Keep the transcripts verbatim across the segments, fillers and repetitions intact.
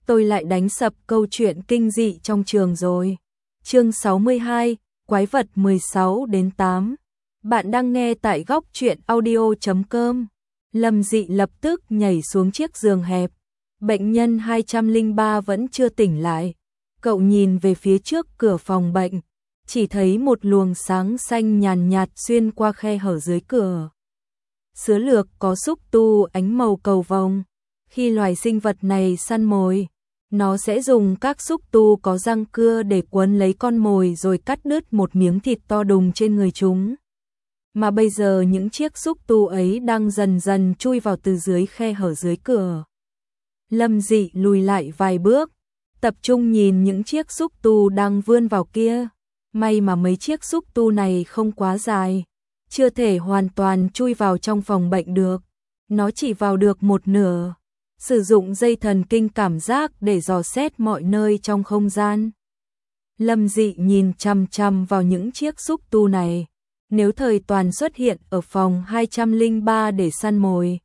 tôi lại đánh sập câu chuyện kinh dị trong trường rồi. Chương sáu mươi hai, Quái vật mười sáu đến tám. Bạn đang nghe tại góc truyện audio chấm com. Lâm Dị lập tức nhảy xuống chiếc giường hẹp. Bệnh nhân hai trăm lẻ ba vẫn chưa tỉnh lại. Cậu nhìn về phía trước cửa phòng bệnh, chỉ thấy một luồng sáng xanh nhàn nhạt xuyên qua khe hở dưới cửa. Sứa lược có xúc tu ánh màu cầu vồng. Khi loài sinh vật này săn mồi, nó sẽ dùng các xúc tu có răng cưa để quấn lấy con mồi rồi cắt đứt một miếng thịt to đùng trên người chúng. Mà bây giờ những chiếc xúc tu ấy đang dần dần chui vào từ dưới khe hở dưới cửa. Lâm Dị lùi lại vài bước, tập trung nhìn những chiếc xúc tu đang vươn vào kia. May mà mấy chiếc xúc tu này không quá dài, chưa thể hoàn toàn chui vào trong phòng bệnh được. Nó chỉ vào được một nửa. Sử dụng dây thần kinh cảm giác để dò xét mọi nơi trong không gian. Lâm Dị nhìn chằm chằm vào những chiếc xúc tu này. Nếu Thời Toàn xuất hiện ở phòng hai trăm lẻ ba để săn mồi,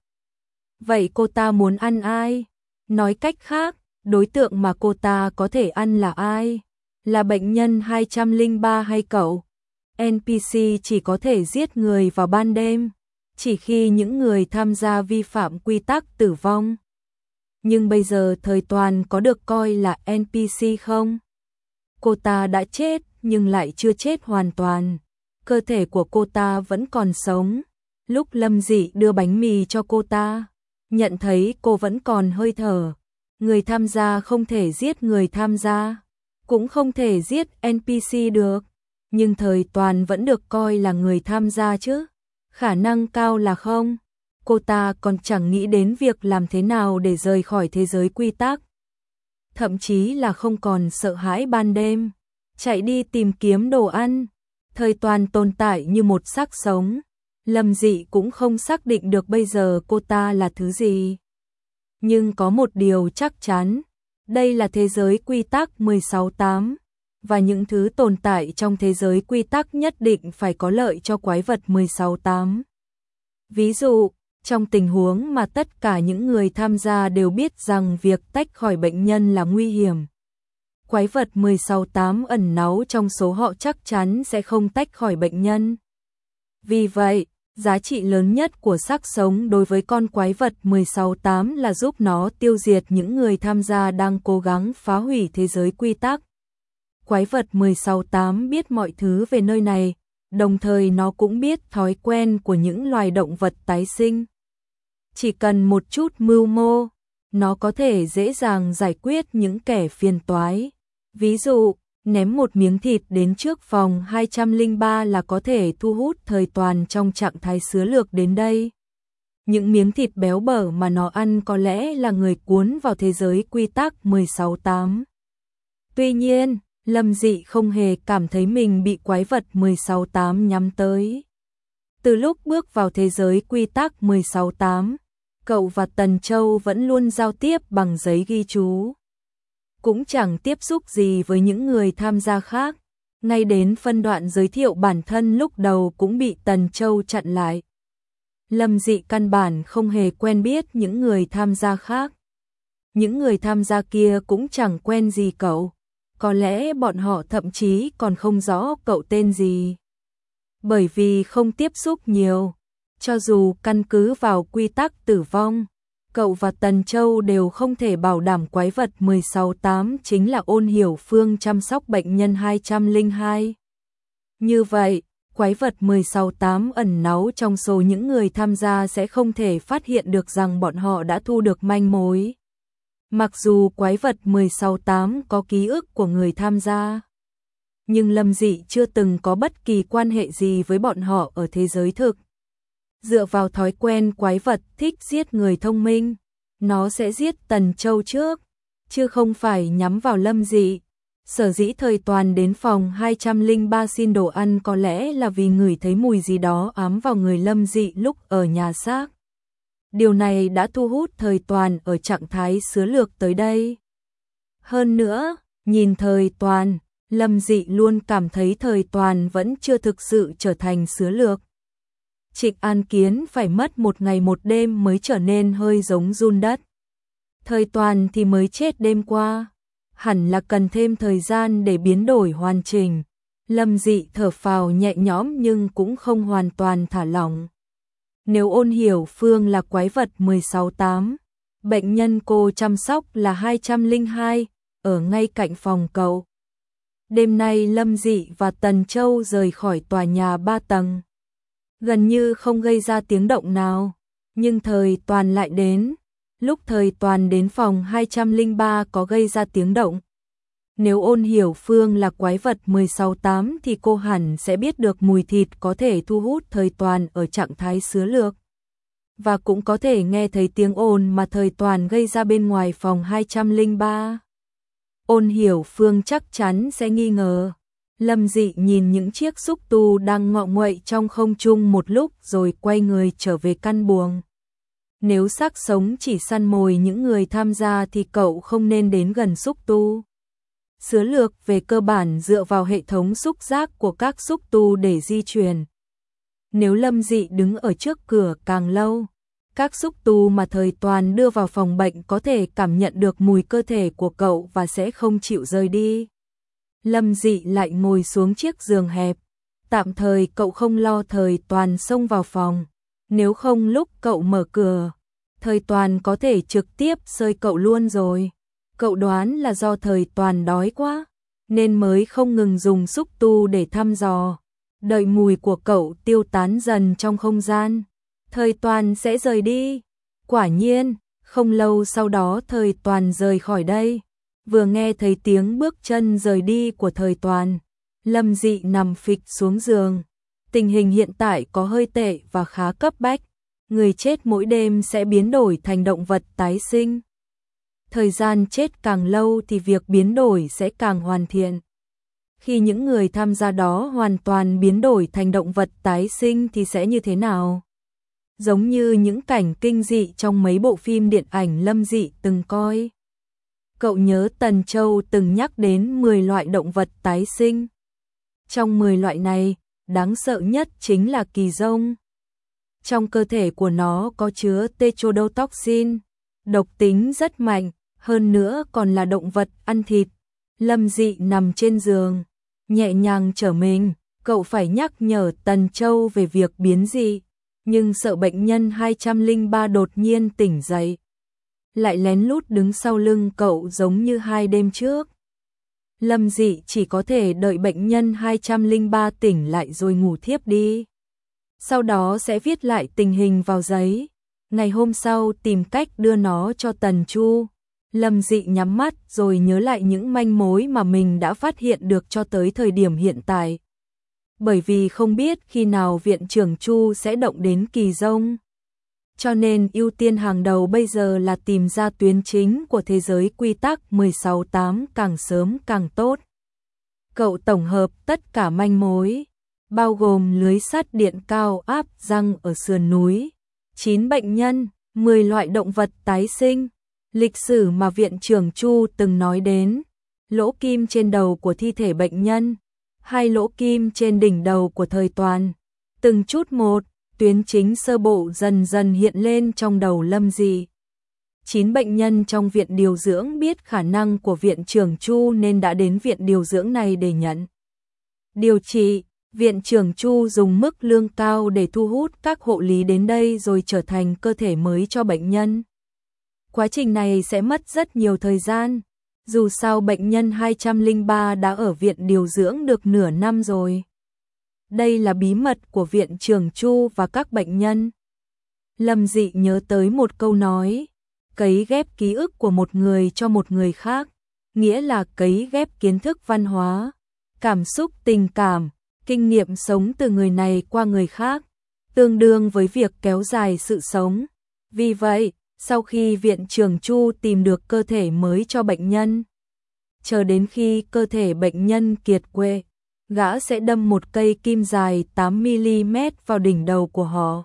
vậy cô ta muốn ăn ai? Nói cách khác, đối tượng mà cô ta có thể ăn là ai? Là bệnh nhân hai trăm lẻ ba hay cậu? en pê xê chỉ có thể giết người vào ban đêm, chỉ khi những người tham gia vi phạm quy tắc tử vong. Nhưng bây giờ Thời Toàn có được coi là en pê xê không? Cô ta đã chết nhưng lại chưa chết hoàn toàn. Cơ thể của cô ta vẫn còn sống. Lúc Lâm Dị đưa bánh mì cho cô ta, nhận thấy cô vẫn còn hơi thở. Người tham gia không thể giết người tham gia, cũng không thể giết en pê xê được. Nhưng Thời Toàn vẫn được coi là người tham gia chứ. Khả năng cao là không. Cô ta còn chẳng nghĩ đến việc làm thế nào để rời khỏi thế giới quy tắc. Thậm chí là không còn sợ hãi ban đêm, chạy đi tìm kiếm đồ ăn. Thời Toàn tồn tại như một xác sống. Lâm Dị cũng không xác định được bây giờ cô ta là thứ gì. Nhưng có một điều chắc chắn, đây là thế giới quy tắc mười sáu tám. Và những thứ tồn tại trong thế giới quy tắc nhất định phải có lợi cho quái vật mười sáu tám. Ví dụ, trong tình huống mà tất cả những người tham gia đều biết rằng việc tách khỏi bệnh nhân là nguy hiểm, quái vật mười sáu tám ẩn náu trong số họ chắc chắn sẽ không tách khỏi bệnh nhân. Vì vậy, giá trị lớn nhất của xác sống đối với con quái vật mười sáu tám là giúp nó tiêu diệt những người tham gia đang cố gắng phá hủy thế giới quy tắc. Quái vật mười sáu tám biết mọi thứ về nơi này, đồng thời nó cũng biết thói quen của những loài động vật tái sinh. Chỉ cần một chút mưu mô, nó có thể dễ dàng giải quyết những kẻ phiền toái. Ví dụ, ném một miếng thịt đến trước phòng hai trăm lẻ ba là có thể thu hút Thời Toàn trong trạng thái sứa lược đến đây. Những miếng thịt béo bở mà nó ăn có lẽ là người cuốn vào thế giới quy tắc mười sáu tám. Tuy nhiên, Lâm Dị không hề cảm thấy mình bị quái vật mười sáu tám nhắm tới. Từ lúc bước vào thế giới quy tắc mười sáu tám, cậu và Tần Châu vẫn luôn giao tiếp bằng giấy ghi chú. Cũng chẳng tiếp xúc gì với những người tham gia khác. Ngay đến phân đoạn giới thiệu bản thân lúc đầu cũng bị Tần Châu chặn lại. Lâm Dị căn bản không hề quen biết những người tham gia khác. Những người tham gia kia cũng chẳng quen gì cậu. Có lẽ bọn họ thậm chí còn không rõ cậu tên gì. Bởi vì không tiếp xúc nhiều, cho dù căn cứ vào quy tắc tử vong, cậu và Tần Châu đều không thể bảo đảm quái vật mười sáu tám chính là Ôn Hiểu Phương chăm sóc bệnh nhân hai trăm lẻ hai. Như vậy, quái vật mười sáu tám ẩn náu trong số những người tham gia sẽ không thể phát hiện được rằng bọn họ đã thu được manh mối. Mặc dù quái vật mười sáu tám có ký ức của người tham gia, nhưng Lâm Dị chưa từng có bất kỳ quan hệ gì với bọn họ ở thế giới thực. Dựa vào thói quen quái vật thích giết người thông minh, nó sẽ giết Tần Châu trước, chứ không phải nhắm vào Lâm Dị. Sở dĩ Thời Toàn đến phòng hai trăm lẻ ba xin đồ ăn có lẽ là vì ngửi thấy mùi gì đó ám vào người Lâm Dị lúc ở nhà xác. Điều này đã thu hút Thời Toàn ở trạng thái sứa lược tới đây. Hơn nữa, nhìn Thời Toàn, Lâm Dị luôn cảm thấy Thời Toàn vẫn chưa thực sự trở thành sứa lược. Trịnh An Kiến phải mất một ngày một đêm mới trở nên hơi giống giun đất. Thời Toàn thì mới chết đêm qua, hẳn là cần thêm thời gian để biến đổi hoàn chỉnh. Lâm Dị thở phào nhẹ nhõm nhưng cũng không hoàn toàn thả lỏng. Nếu Ôn Hiểu Phương là quái vật mười sáu tám, bệnh nhân cô chăm sóc là hai trăm lẻ hai, ở ngay cạnh phòng cậu. Đêm nay Lâm Dị và Tần Châu rời khỏi tòa nhà ba tầng. Gần như không gây ra tiếng động nào, nhưng Thời Toàn lại đến. Lúc Thời Toàn đến phòng hai trăm lẻ ba có gây ra tiếng động. Nếu Ôn Hiểu Phương là quái vật mười sáu tám thì cô hẳn sẽ biết được mùi thịt có thể thu hút Thời Toàn ở trạng thái xứ lược. Và cũng có thể nghe thấy tiếng ồn mà Thời Toàn gây ra bên ngoài phòng hai trăm lẻ ba. Ôn Hiểu Phương chắc chắn sẽ nghi ngờ. Lâm Dị nhìn những chiếc xúc tu đang ngọ nguậy trong không trung một lúc rồi quay người trở về căn buồng. Nếu xác sống chỉ săn mồi những người tham gia thì cậu không nên đến gần xúc tu. Sứa lược về cơ bản dựa vào hệ thống xúc giác của các xúc tu để di chuyển. Nếu Lâm Dị đứng ở trước cửa càng lâu, các xúc tu mà Thời Toàn đưa vào phòng bệnh có thể cảm nhận được mùi cơ thể của cậu và sẽ không chịu rời đi. Lâm Dị lại ngồi xuống chiếc giường hẹp. Tạm thời cậu không lo Thời Toàn xông vào phòng. Nếu không lúc cậu mở cửa, Thời Toàn có thể trực tiếp xơi cậu luôn rồi. Cậu đoán là do Thời Toàn đói quá, nên mới không ngừng dùng xúc tu để thăm dò. Đợi mùi của cậu tiêu tán dần trong không gian, Thời Toàn sẽ rời đi. Quả nhiên, không lâu sau đó Thời Toàn rời khỏi đây. Vừa nghe thấy tiếng bước chân rời đi của Thời Toàn, Lâm Dị nằm phịch xuống giường. Tình hình hiện tại có hơi tệ và khá cấp bách. Người chết mỗi đêm sẽ biến đổi thành động vật tái sinh. Thời gian chết càng lâu thì việc biến đổi sẽ càng hoàn thiện. Khi những người tham gia đó hoàn toàn biến đổi thành động vật tái sinh thì sẽ như thế nào? Giống như những cảnh kinh dị trong mấy bộ phim điện ảnh Lâm Dị từng coi. Cậu nhớ Tần Châu từng nhắc đến mười loại động vật tái sinh. Trong mười loại này, đáng sợ nhất chính là kỳ dông. Trong cơ thể của nó có chứa tetrodotoxin, độc tính rất mạnh, hơn nữa còn là động vật ăn thịt. Lâm Dị nằm trên giường, nhẹ nhàng trở mình, cậu phải nhắc nhở Tần Châu về việc biến dị, nhưng sợ bệnh nhân hai trăm lẻ ba đột nhiên tỉnh dậy. Lại lén lút đứng sau lưng cậu giống như hai đêm trước. Lâm Dị chỉ có thể đợi bệnh nhân hai trăm lẻ ba tỉnh lại rồi ngủ thiếp đi. Sau đó sẽ viết lại tình hình vào giấy. Ngày hôm sau tìm cách đưa nó cho Tần Chu. Lâm Dị nhắm mắt rồi nhớ lại những manh mối mà mình đã phát hiện được cho tới thời điểm hiện tại. Bởi vì không biết khi nào viện trưởng Chu sẽ động đến kỳ dông. Cho nên ưu tiên hàng đầu bây giờ là tìm ra tuyến chính của thế giới quy tắc mười sáu tám càng sớm càng tốt. Cậu tổng hợp tất cả manh mối, bao gồm lưới sắt điện cao áp răng ở sườn núi, chín bệnh nhân, mười loại động vật tái sinh, lịch sử mà viện trưởng Chu từng nói đến, lỗ kim trên đầu của thi thể bệnh nhân, hai lỗ kim trên đỉnh đầu của Thời Toàn, từng chút một. Tuyến chính sơ bộ dần dần hiện lên trong đầu Lâm Dị. Chín bệnh nhân trong viện điều dưỡng biết khả năng của viện trưởng Chu nên đã đến viện điều dưỡng này để nhận điều trị. Viện trưởng Chu dùng mức lương cao để thu hút các hộ lý đến đây rồi trở thành cơ thể mới cho bệnh nhân. Quá trình này sẽ mất rất nhiều thời gian. Dù sao bệnh nhân hai trăm lẻ ba đã ở viện điều dưỡng được nửa năm rồi. Đây là bí mật của viện trưởng Chu và các bệnh nhân. Lâm Dị nhớ tới một câu nói, cấy ghép ký ức của một người cho một người khác, nghĩa là cấy ghép kiến thức văn hóa, cảm xúc tình cảm, kinh nghiệm sống từ người này qua người khác, tương đương với việc kéo dài sự sống. Vì vậy, sau khi viện trưởng Chu tìm được cơ thể mới cho bệnh nhân, chờ đến khi cơ thể bệnh nhân kiệt quệ, gã sẽ đâm một cây kim dài tám mi li mét vào đỉnh đầu của họ.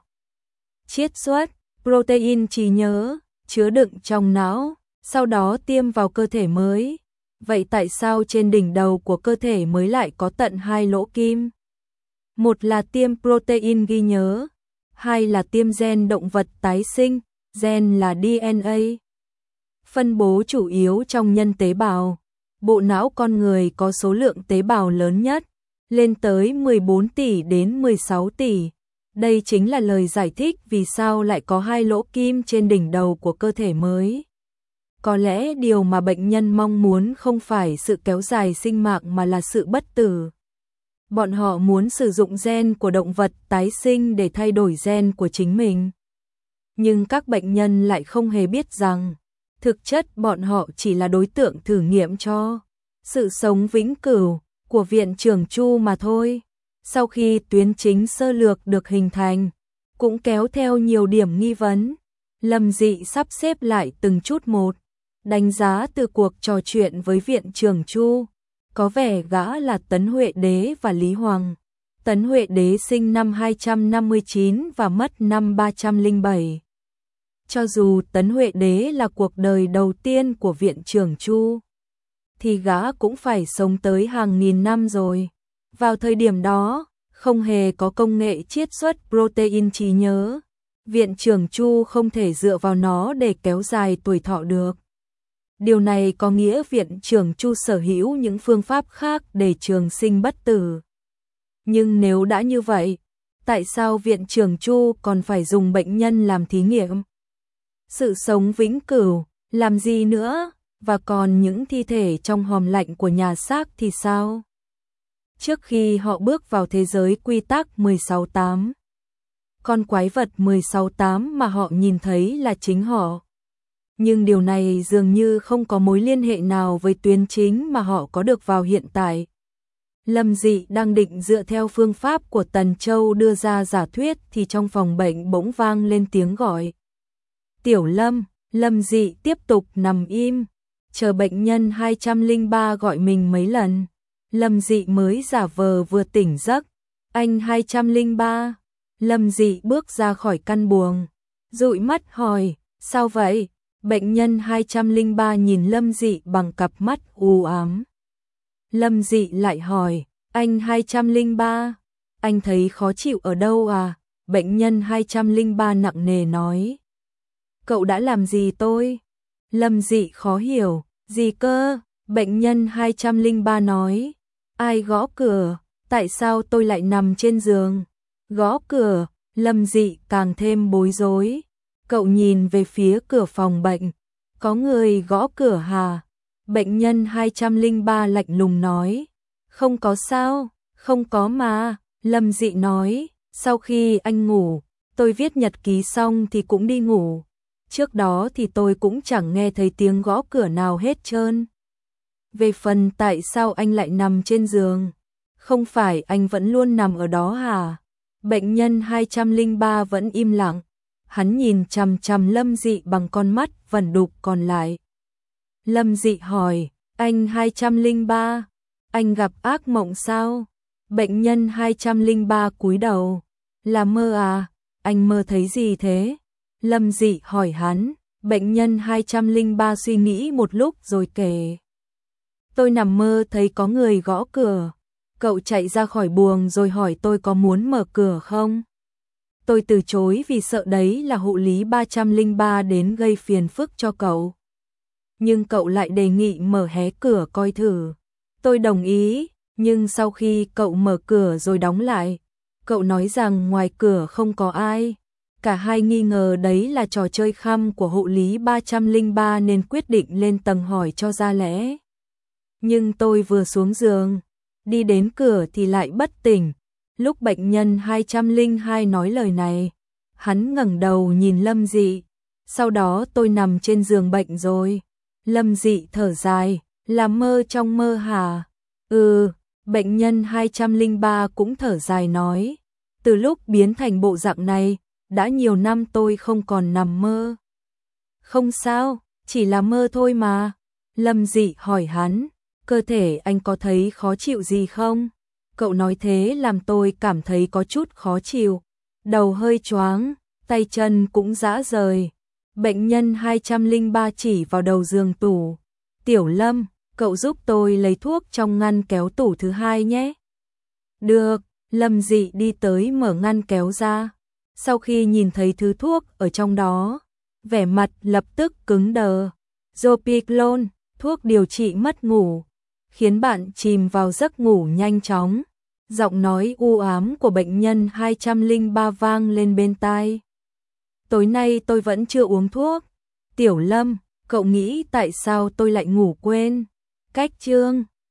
Chiết xuất protein trí nhớ, chứa đựng trong não, sau đó tiêm vào cơ thể mới. Vậy tại sao trên đỉnh đầu của cơ thể mới lại có tận hai lỗ kim? Một là tiêm protein ghi nhớ, hai là tiêm gen động vật tái sinh, gen là đê en a. phân bố chủ yếu trong nhân tế bào. Bộ não con người có số lượng tế bào lớn nhất, lên tới mười bốn tỷ đến mười sáu tỷ. Đây chính là lời giải thích vì sao lại có hai lỗ kim trên đỉnh đầu của cơ thể mới. Có lẽ điều mà bệnh nhân mong muốn không phải sự kéo dài sinh mạng mà là sự bất tử. Bọn họ muốn sử dụng gen của động vật tái sinh để thay đổi gen của chính mình. Nhưng các bệnh nhân lại không hề biết rằng, thực chất bọn họ chỉ là đối tượng thử nghiệm cho sự sống vĩnh cửu của viện trưởng Chu mà thôi. Sau khi tuyến chính sơ lược được hình thành, cũng kéo theo nhiều điểm nghi vấn, Lâm Dị sắp xếp lại từng chút một, đánh giá từ cuộc trò chuyện với viện trưởng Chu. Có vẻ gã là Tấn Huệ Đế và Lý Hoàng. Tấn Huệ Đế sinh năm hai trăm năm mươi chín và mất năm ba trăm lẻ bảy. Cho dù Tấn Huệ Đế là cuộc đời đầu tiên của viện trưởng Chu, thì gã cũng phải sống tới hàng nghìn năm rồi. Vào thời điểm đó, không hề có công nghệ chiết xuất protein trí nhớ. Viện trưởng Chu không thể dựa vào nó để kéo dài tuổi thọ được. Điều này có nghĩa viện trưởng Chu sở hữu những phương pháp khác để trường sinh bất tử. Nhưng nếu đã như vậy, tại sao viện trưởng Chu còn phải dùng bệnh nhân làm thí nghiệm? Sự sống vĩnh cửu, làm gì nữa? Và còn những thi thể trong hòm lạnh của nhà xác thì sao? Trước khi họ bước vào thế giới quy tắc mười sáu tám, con quái vật mười sáu tám mà họ nhìn thấy là chính họ. Nhưng điều này dường như không có mối liên hệ nào với tuyến chính mà họ có được vào hiện tại. Lâm Dị đang định dựa theo phương pháp của Tần Châu đưa ra giả thuyết thì trong phòng bệnh bỗng vang lên tiếng gọi. Tiểu Lâm, Lâm Dị tiếp tục nằm im, chờ bệnh nhân hai trăm lẻ ba gọi mình mấy lần. Lâm Dị mới giả vờ vừa tỉnh giấc. Anh hai trăm lẻ ba. Lâm Dị bước ra khỏi căn buồng, dụi mắt hỏi, sao vậy? Bệnh nhân hai trăm lẻ ba nhìn Lâm Dị bằng cặp mắt u ám. Lâm Dị lại hỏi, anh hai trăm lẻ ba, anh thấy khó chịu ở đâu à? Bệnh nhân hai trăm lẻ ba nặng nề nói. Cậu đã làm gì tôi? Lâm Dị khó hiểu, gì cơ? Bệnh nhân hai trăm lẻ ba nói, ai gõ cửa? Tại sao tôi lại nằm trên giường? Gõ cửa, Lâm Dị càng thêm bối rối. Cậu nhìn về phía cửa phòng bệnh. Có người gõ cửa hả? Bệnh nhân hai trăm lẻ ba lạnh lùng nói. Không có sao, không có mà. Lâm Dị nói, sau khi anh ngủ, tôi viết nhật ký xong thì cũng đi ngủ. Trước đó thì tôi cũng chẳng nghe thấy tiếng gõ cửa nào hết trơn. Về phần tại sao anh lại nằm trên giường? Không phải anh vẫn luôn nằm ở đó hả? Bệnh nhân hai trăm lẻ ba vẫn im lặng. Hắn nhìn chằm chằm Lâm Dị bằng con mắt vẩn đục còn lại. Lâm Dị hỏi, anh hai trăm lẻ ba, anh gặp ác mộng sao? Bệnh nhân hai trăm lẻ ba cúi đầu. Là mơ à? Anh mơ thấy gì thế? Lâm Dị hỏi hắn. Bệnh nhân hai trăm lẻ ba suy nghĩ một lúc rồi kể. Tôi nằm mơ thấy có người gõ cửa. Cậu chạy ra khỏi buồng rồi hỏi tôi có muốn mở cửa không? Tôi từ chối vì sợ đấy là hộ lý ba trăm lẻ ba đến gây phiền phức cho cậu. Nhưng cậu lại đề nghị mở hé cửa coi thử. Tôi đồng ý, nhưng sau khi cậu mở cửa rồi đóng lại, cậu nói rằng ngoài cửa không có ai. Cả hai nghi ngờ đấy là trò chơi khăm của hộ lý ba trăm lẻ ba nên quyết định lên tầng hỏi cho ra lẽ. Nhưng tôi vừa xuống giường, đi đến cửa thì lại bất tỉnh. Lúc bệnh nhân hai trăm lẻ hai nói lời này, hắn ngẩng đầu nhìn Lâm Dị. Sau đó tôi nằm trên giường bệnh rồi. Lâm Dị thở dài, là mơ trong mơ hả? Ừ, bệnh nhân hai trăm lẻ ba cũng thở dài nói. Từ lúc biến thành bộ dạng này, đã nhiều năm tôi không còn nằm mơ. Không sao, chỉ là mơ thôi mà. Lâm Dị hỏi hắn, cơ thể anh có thấy khó chịu gì không? Cậu nói thế làm tôi cảm thấy có chút khó chịu. Đầu hơi choáng, tay chân cũng rã rời. Bệnh nhân hai trăm lẻ ba chỉ vào đầu giường tủ. Tiểu Lâm, cậu giúp tôi lấy thuốc trong ngăn kéo tủ thứ hai nhé. Được, Lâm Dị đi tới mở ngăn kéo ra. Sau khi nhìn thấy thứ thuốc ở trong đó, vẻ mặt lập tức cứng đờ. Zopiclone, thuốc điều trị mất ngủ, khiến bạn chìm vào giấc ngủ nhanh chóng. Giọng nói u ám của bệnh nhân hai không không ba vang lên bên tai. Tối nay tôi vẫn chưa uống thuốc. Tiểu Lâm, cậu nghĩ tại sao tôi lại ngủ quên? Cách chương